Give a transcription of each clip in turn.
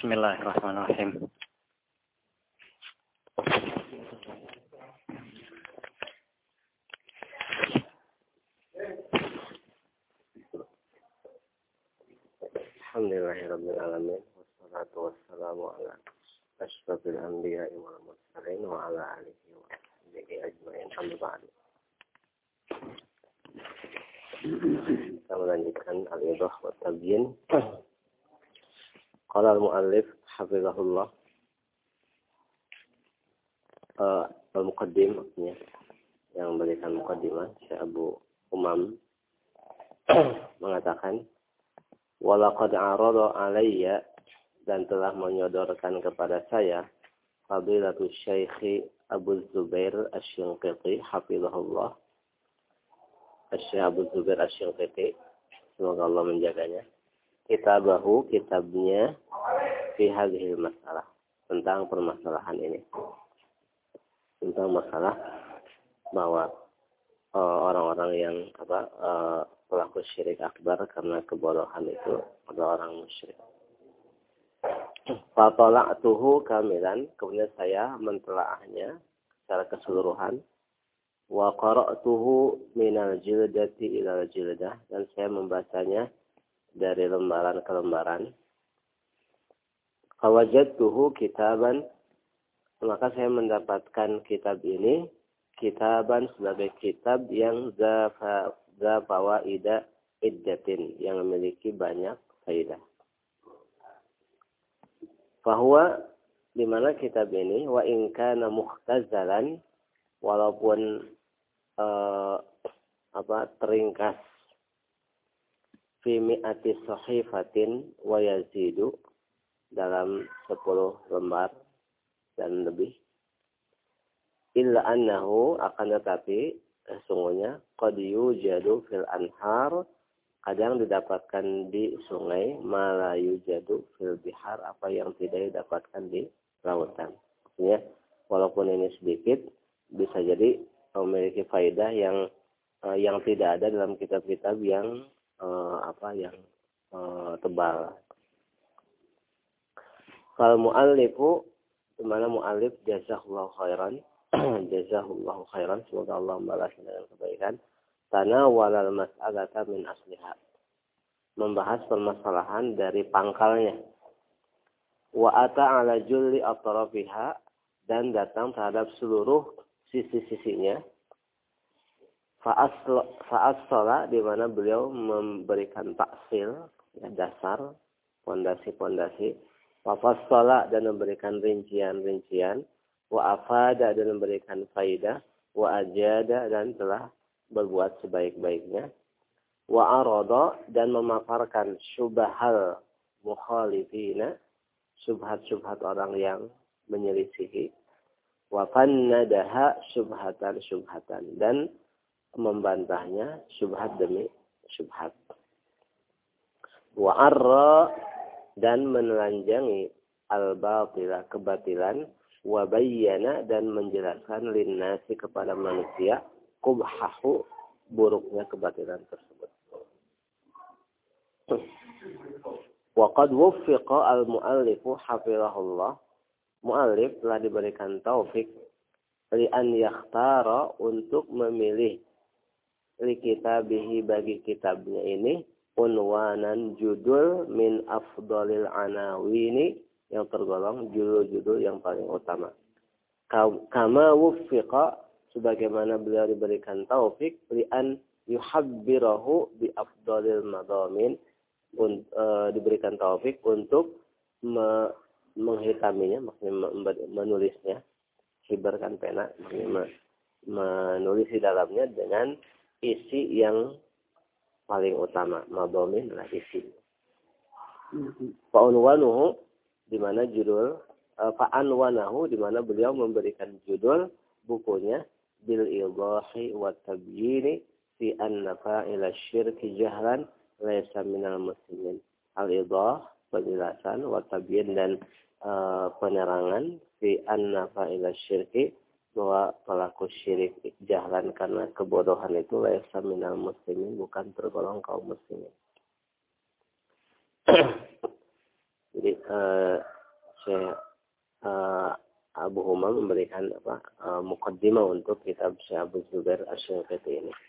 Bismillahirrahmanirrahim. Alhamdulillahirabbil alamin wassalatu wassalamu ala asyrafil anbiya'i wal mursalin wa ala alihi wa sahbihi ajmain amma ba'du. Kita melanjutkan al-idah wa tabyin. Qala al-muallif hafizahullah al-muqaddim maksudnya yang memberikan muqaddimah Syekh Abu Umam mengatakan walaqad arada alayya, dan telah menyodorkan kepada saya fadilatul Syekh Abu Zubair Asy-Shinqiti hafizahullah, Syekh Abu Zubair Asy-Shinqiti, semoga Allah menjaganya, kitabnya fi hadhil masalah, tentang permasalahan ini, tentang masalah bahwa orang-orang yang pelaku syirik akbar karena kebodohan itu adalah orang musyrik. Fatala'tuhu kamilan, kemudian saya mentelaahnya secara keseluruhan. Wa qara'tuhu minal jildati ilal jildah, dan saya membacanya dari lembaran ke lembaran. Fawajadtuhu kitaban, maka saya mendapatkan kitab ini, kitaban sebagai kitab yang fawaida iddatin, yang memiliki banyak faidah. Fahuwa, di mana kitab ini, wa in kana mukhtazalan, walaupun teringkas, fi mi'ati sahifatin wa yazidu, dalam 10 lembar dan lebih. Illa annahu, akan tetapi sesungguhnya qad yujadu fil anhar, kadang didapatkan di sungai, ma la yujadu fil bihar, apa yang tidak didapatkan di lautan. Maksudnya walaupun ini sedikit, bisa jadi memiliki faedah yang tidak ada dalam kitab-kitab yang tebal. Kalau muallifu, di mana muallif jazahullahu khairan, jazahullahu khairan, semoga Allah membalas dengan kebaikan. Tanawwalal mas'alata min asliha, membahas permasalahan dari pangkalnya. Wa ata ala julli atrafiha, dan datang terhadap seluruh sisi-sisinya. Fa'as-shola, di mana beliau memberikan taksil, dasar, pondasi-pondasi. Wa fas-shola, dan memberikan rincian-rincian. Wa afada, dan memberikan faidah. Wa ajada, dan telah berbuat sebaik-baiknya. Wa arada, dan memaparkan syubhal mukhalifina, syubhat-syubhat orang yang menyelisihi. Wa fannadaha syubhatan-syubhatan, dan membantahnya syubhat demi syubhat. Wa arra, dan menelanjangi al-batila, kebatilan. Wa bayyana, dan menjelaskan linnasi, kepada manusia, qubhahu, buruknya kebatilan tersebut. Wa qad wuffiqa al-muallifu hafizahullah, muallif telah diberikan taufik li an yakhtara, untuk memilih li kitabihi, bagi kitabnya ini, unwanan, judul, min afdalil anawini, yang tergolong judul-judul yang paling utama. Kama wuffiqa, sebagaimana beliau diberikan taufik li an yuhabbirahu bi afdalil madamin, diberikan taufik untuk menghitaminya, maksudnya menulisnya, hibarkan pena, maksudnya menulis di dalamnya dengan isi yang paling utama. Madamin adalah isi. Fa'unwanuhu, di mana judul, fa'anwanahu, di mana beliau memberikan judul bukunya, bil idahi wa tabyini fi anna fa'ila syirki jahlan laysa minal muslimin. Al-idah, penjelasan, wa tabyin, dan penerangan, fi anna fa'ila syirki, bahwa pelaku syirik jahlan karena kebodohan itu laysa minal muslimin, bukan tergolong kaum muslimin. Jadi Syekh Abu Humam memberikan muqaddimah untuk kitab Syekh Abu Zubair Asy-Syanqiti ini.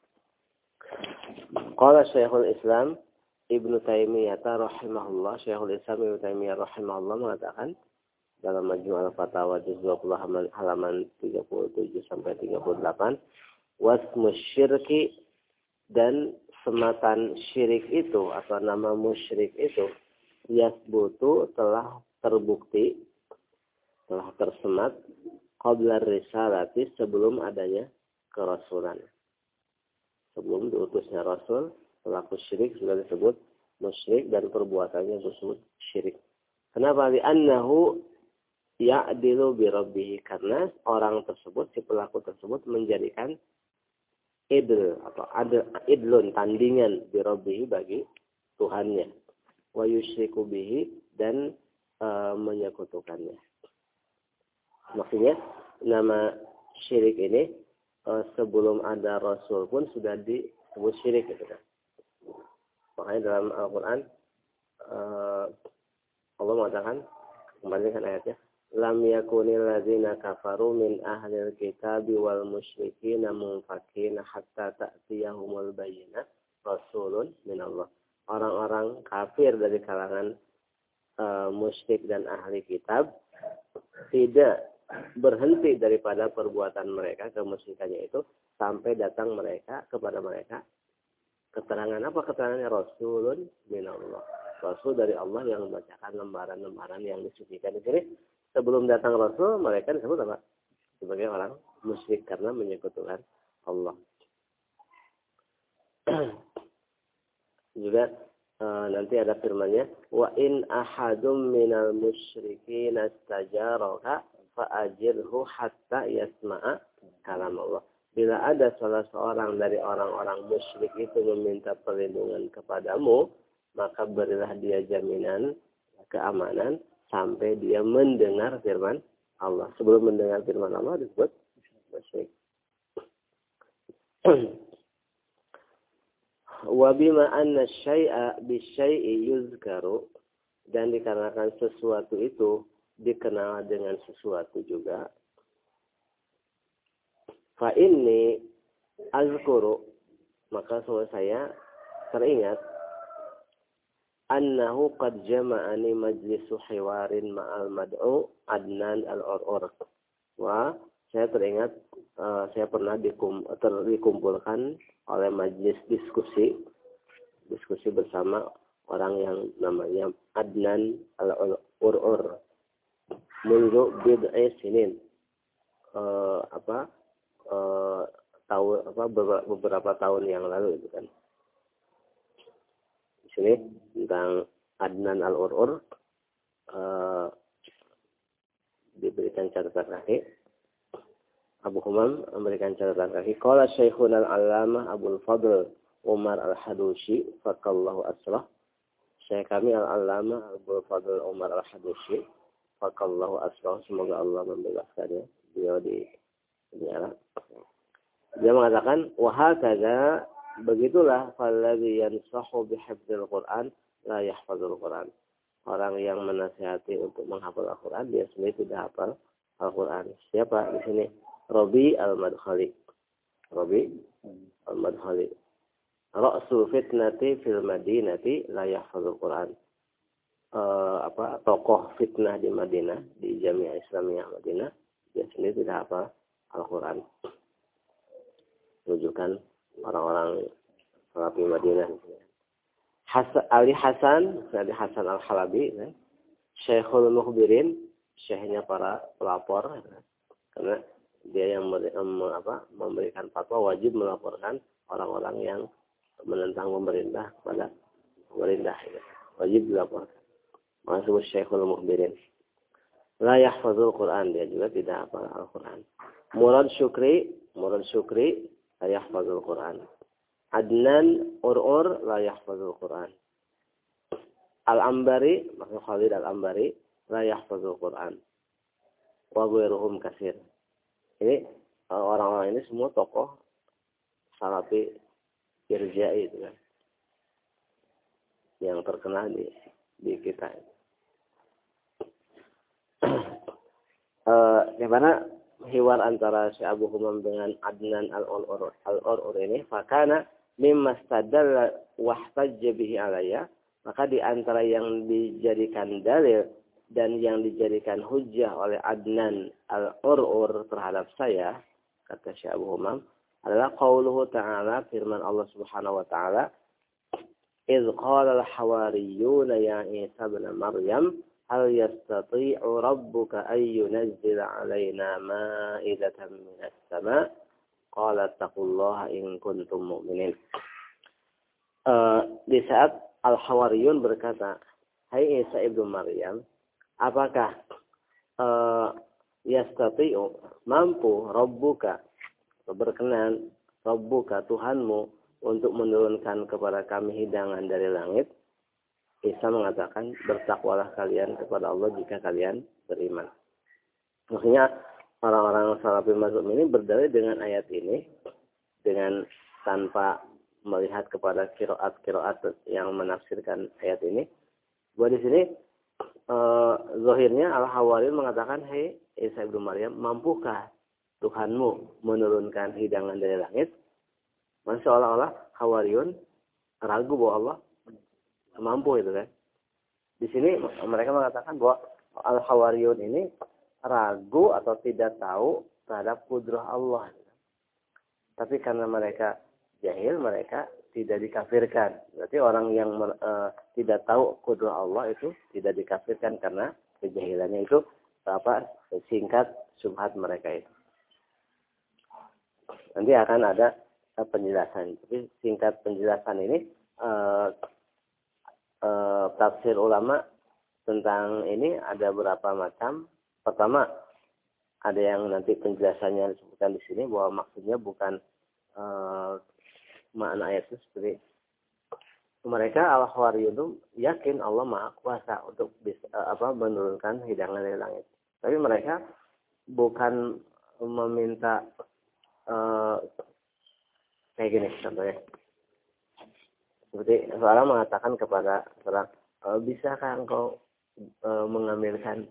Qala Syekhul Islam Ibnu Taimiyah rahimahullah, Syekhul Islam Ibnu Taimiyah rahimahullah mengatakan dalam Majmu' al-Fatawa juz 20 halaman 37 sampai 38, wasmu syirki, dan sematan syirik itu atau nama musyrik itu yasbutu telah terbukti, telah tersemat qabla risalati, sebelum adanya kerasulan. Sebelum diutusnya Rasul, pelaku syirik sudah disebut musyrik dan perbuatannya disebut syirik. Kenapa? Li'annahu ya'dilu bi rabbih, karena orang tersebut, si pelaku tersebut menjadikan idl atau idlun, tandingan bi rabbih, bagi Tuhannya, wa yusyriku bihi, dan menyekutukannya. Maksudnya nama syirik ini sebelum ada Rasul pun sudah disebut syirik, gitu kan. Makanya dalam Al-Quran Allah mengatakan, kembali kan ayatnya, lam yakunil ladzina kafaru min ahlil kitabi wal musyrikina munfakina hatta ta'tiyahumul bayyinah rasulun minallah. Orang-orang kafir dari kalangan musyrik dan ahli kitab tidak berhenti daripada perbuatan mereka, kemusyrikannya itu, sampai datang kepada mereka keterangan apa? Keterangannya Rasulun minallah, Rasul dari Allah yang membacakan lembaran-lembaran yang disucikan. Di sini sebelum datang Rasul, mereka disebut apa? Sebagai orang musyrik karena menyekutukan Allah. Juga nanti ada firman-Nya, wa in ahadum minal musyrikin istajaraka fa'ajirhu hatta yasma'a kalam Allah. Bila ada salah seorang dari orang-orang musyrik itu meminta perlindungan kepadamu, maka berilah dia jaminan keamanan sampai dia mendengar firman Allah. Sebelum mendengar firman Allah disebut musyrik. Wa bima anna syai'a bisyai'i yuzkaru, dan dikarenakan sesuatu itu dikenal dengan sesuatu juga. Fa inni azkuru, maka saya teringat, annahu qad jama'ani majlisu hiwarin ma'al mad'u Adnan al-Ur'ur. Wah, saya teringat saya pernah dikumpulkan oleh majlis diskusi bersama orang yang namanya Adnan al-Ur'ur. Mundu bid'i sinin. Beberapa tahun yang lalu itu kan. Di sini tentang Adnan al-Ur'ur diberikan catatan kaki. Abu Humam memberikan catatan kaki. Qala Syekhun al-Allamah Abul Fadl Umar al-Hadushi faqallahu asrah. Syekh kami al-Allamah Abul Fadl Umar al-Hadushi faqallahu asrah, semoga Allah membebaskannya. Beliau di penjara. Dia mengatakan, wa hakadha, begitulah falladzi yansahu bihifdzil Qur'an la yahfazul Qur'an. Orang yang menasihati untuk menghafal Al-Qur'an, dia sendiri tidak hafal Al-Qur'an. Siapa di sini? Rabi al-Madkhali. Rabi al-Madkhali. Ra'sul fitnati fil Madinati la yahfazul Qur'an. Tokoh fitnah di Madinah, di Jami'ah Islamiyah Madinah, dia sendiri tidak hafal Al-Quran. Rujukan orang-orang Salafi Madinah. Ali Hasan al-Halabi, Syekhul Mukhbirin, syekhnya para pelapor, karena dia yang memberikan fatwa wajib melaporkan orang-orang yang menentang pemerintah kepada pemerintah. Wajib dilaporkan. Masuk Syekhul Mukhbirin. La yahfazul Quran, dia juga tidak hafal Al-Quran. Murad Syukri la yahfazul Quran. Adnan Ur'ur la yahfazul Quran. Al-Ambari, maksud Khalid Al-Ambari, la yahfazul Quran. Wa ghairuhum katsir. Ini orang-orang ini semua tokoh Salafi Irja'i itu kan. Yang terkenal di kita. di mana hiwar antara si Abu Humam dengan Adnan al-Ur'ur ini, fakana mimma stadalla wahtajja bihi alayya, maka di antara yang dijadikan dalil dan yang dijadikan hujjah oleh Adnan al-Ur'ur terhadap saya, kata si Abu Humam, adalah qauluhu ta'ala, firman Allah Subhanahu wa taala, "Idz qala al-hawariyuna ya Isa ibn Maryam, hal yastati'u rabbuka ay yunazzila 'alaina ma'idatan minas sama'?" Qala taqullaha in kuntum mu'minin. Di saat Al-Hawariyun berkata, "Hai Isa ibnu Maryam, apakah yastati'u, mampu Rabbuka, berkenan Rabbuka, Tuhanmu, untuk menurunkan kepada kami hidangan dari langit?" Isa mengatakan, "Bertakwalah kalian kepada Allah jika kalian beriman." Maksudnya orang-orang salafin mazhab ini berdalil dengan ayat ini dengan tanpa melihat kepada qiraat yang menafsirkan ayat ini. Bahwa di sini zahirnya Al-Hawariyun mengatakan, "Hei Isa ibnu Maryam, mampukah Tuhanmu menurunkan hidangan dari langit?" Masya Allah, Hawariyun ragu bahwa Allah mampu itu kan. Di sini mereka mengatakan bahwa Al-Hawariyun ini ragu atau tidak tahu terhadap kudrah Allah. Tapi karena mereka jahil, mereka tidak dikafirkan. Berarti orang yang tidak tahu kudrah Allah itu tidak dikafirkan karena kejahilannya itu singkat syubhat mereka itu. Nanti akan ada penjelasan. Tapi singkat penjelasan ini tafsir ulama tentang ini ada berapa macam. Pertama, ada yang nanti penjelasannya disebutkan di sini bahwa maksudnya bukan makna ayat itu seperti mereka Al-Hawariyun yakin Allah Maha Kuasa untuk menurunkan hidangan dari langit. Tapi mereka bukan meminta kayak gini contohnya. Seperti seorang mengatakan kepada seorang, "Bisakah engkau mengambilkan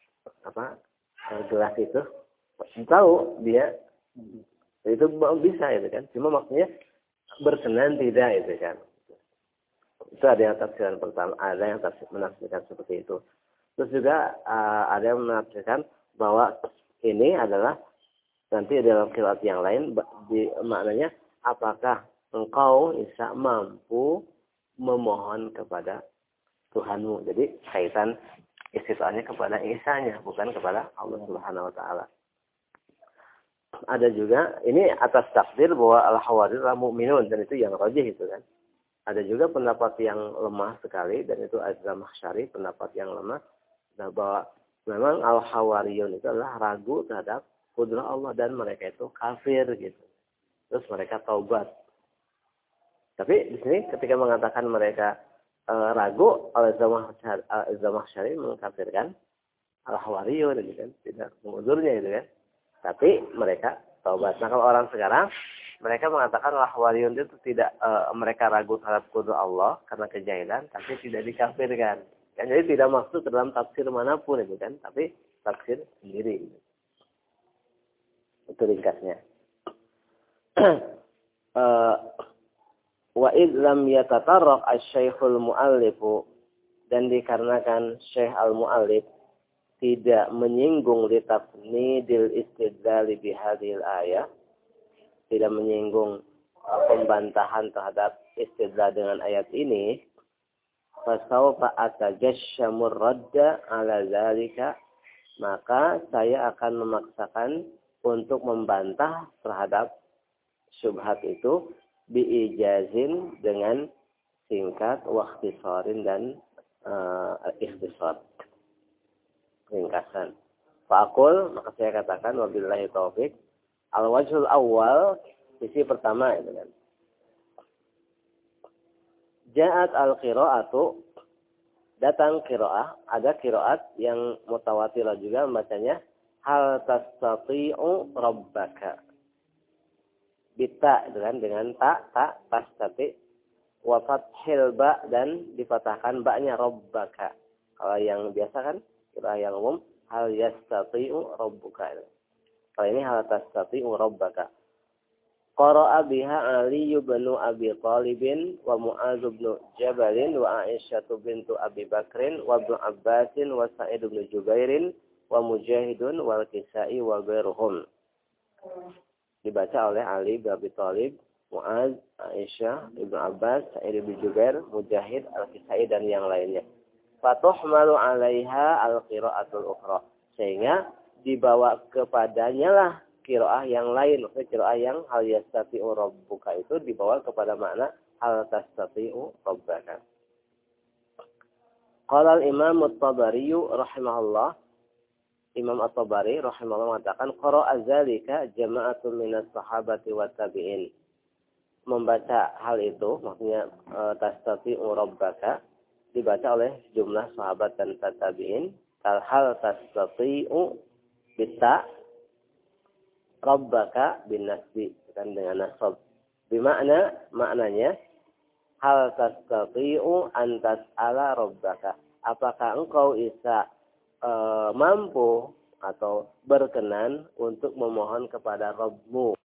gelas itu?" Tahu dia itu bisa itu kan, cuma maksudnya berkenan tidak itu kan. Itu ada yang tafsiran pertama, ada yang menafsirkan seperti itu. Terus juga ada yang menafsirkan bahwa ini adalah nanti dalam qiraat yang lain maknanya, apakah engkau Isa mampu memohon kepada Tuhanmu. Jadi kaitan istifanya kepada Isa-nya, bukan kepada Allah Subhanahu wa taala. Ada juga ini atas takdir bahwa Al-Hawariyun mu'minun, dan itu yang rajih itu kan. Ada juga pendapat yang lemah sekali, dan itu Az-Zamakhsyari, pendapat yang lemah, bahwa memang Al-Hawariyun itu adalah ragu terhadap kudrah Allah dan mereka itu kafir gitu. Terus mereka taubat. Tapi di sini ketika mengatakan mereka ragu, Az-Zamakhsyari mengkafirkan Al-Hawariyun gitu kan, tidak menguzurnya gitu kan. Tapi mereka taubat. Nah, kalau orang sekarang mereka mengatakan Al-Hawariyun itu tidak mereka ragu terhadap kudrah Allah karena kejahilan, tapi tidak dikafirkan. Kan, jadi tidak masuk ke dalam tafsir manapun itu kan, tapi tafsir sendiri. Itu ringkasnya. Wa id lam yatatarraq asy-syaikhul mu'allifu, dan dikarenakan Syekh al-Mu'allif tidak menyinggung litafnidil istidlal bihadhil ayat, tidak menyinggung pembantahan terhadap istidlal dengan ayat ini, fasawfa atajashamur radda ala zalika, maka saya akan memaksakan untuk membantah terhadap syubhat itu biijazin, dengan singkat, wa ikhtisarin, dan ikhtisar, ringkasan. Fa'aqul, maka saya katakan, wabillahi taufik, al-wajhul awal, sisi pertama itu kan. Ja'at al-qira'atu, datang qira'ah, ada qira'at yang mutawatirah juga membacanya, hal tastati'u rabbaka. Bita itu kan, dengan ta tastati, wa fathil ba, dan difatahkan ba-nya rabbaka. Kalau yang biasa kan, qira'ah yang umum, hal yastati'u rabbuka. Kalau ini hal tastati'u rabbaka. Qara'a biha Ali bin Abi Thalib wa Mu'adz bin Jabal wa Aisyah bintu Abi Bakrin wa Ibnu Abbas wa Sa'id bin Jubair wa Mujahidun wal Kisai wa ghairuhum. Dibaca oleh Ali bin Abi Thalib, Mu'adz, Aisyah, Ibnu Abbas, Sa'id bin Jubair, Mujahid, Al-Kisai dan yang lainnya. Fatuhmalu 'alaiha al-qira'atul ukhra. Sehingga dibawa kepadanya lah qiraah yang lain, maksudnya qiraah yang hal yastati'u rabbuka itu dibawa kepada makna hal tastati'u rabbaka. Qala al-Imam At-Tabari rahimahullah, Imam At-Tabari rahimahullah mengatakan qara'a dzalika jama'atun minas sahabati wat tabi'in. Membaca hal itu maksudnya tastati'u rabbaka dibaca oleh jumlah sahabat dan tabi'in. Hal tastati'u bisa rabbaka bin nasbi kan dengan nasab. Bimakna maknanya hal tastati'u an tas'ala rabbaka. Apakah engkau bisa mampu atau berkenan untuk memohon kepada Rabbmu?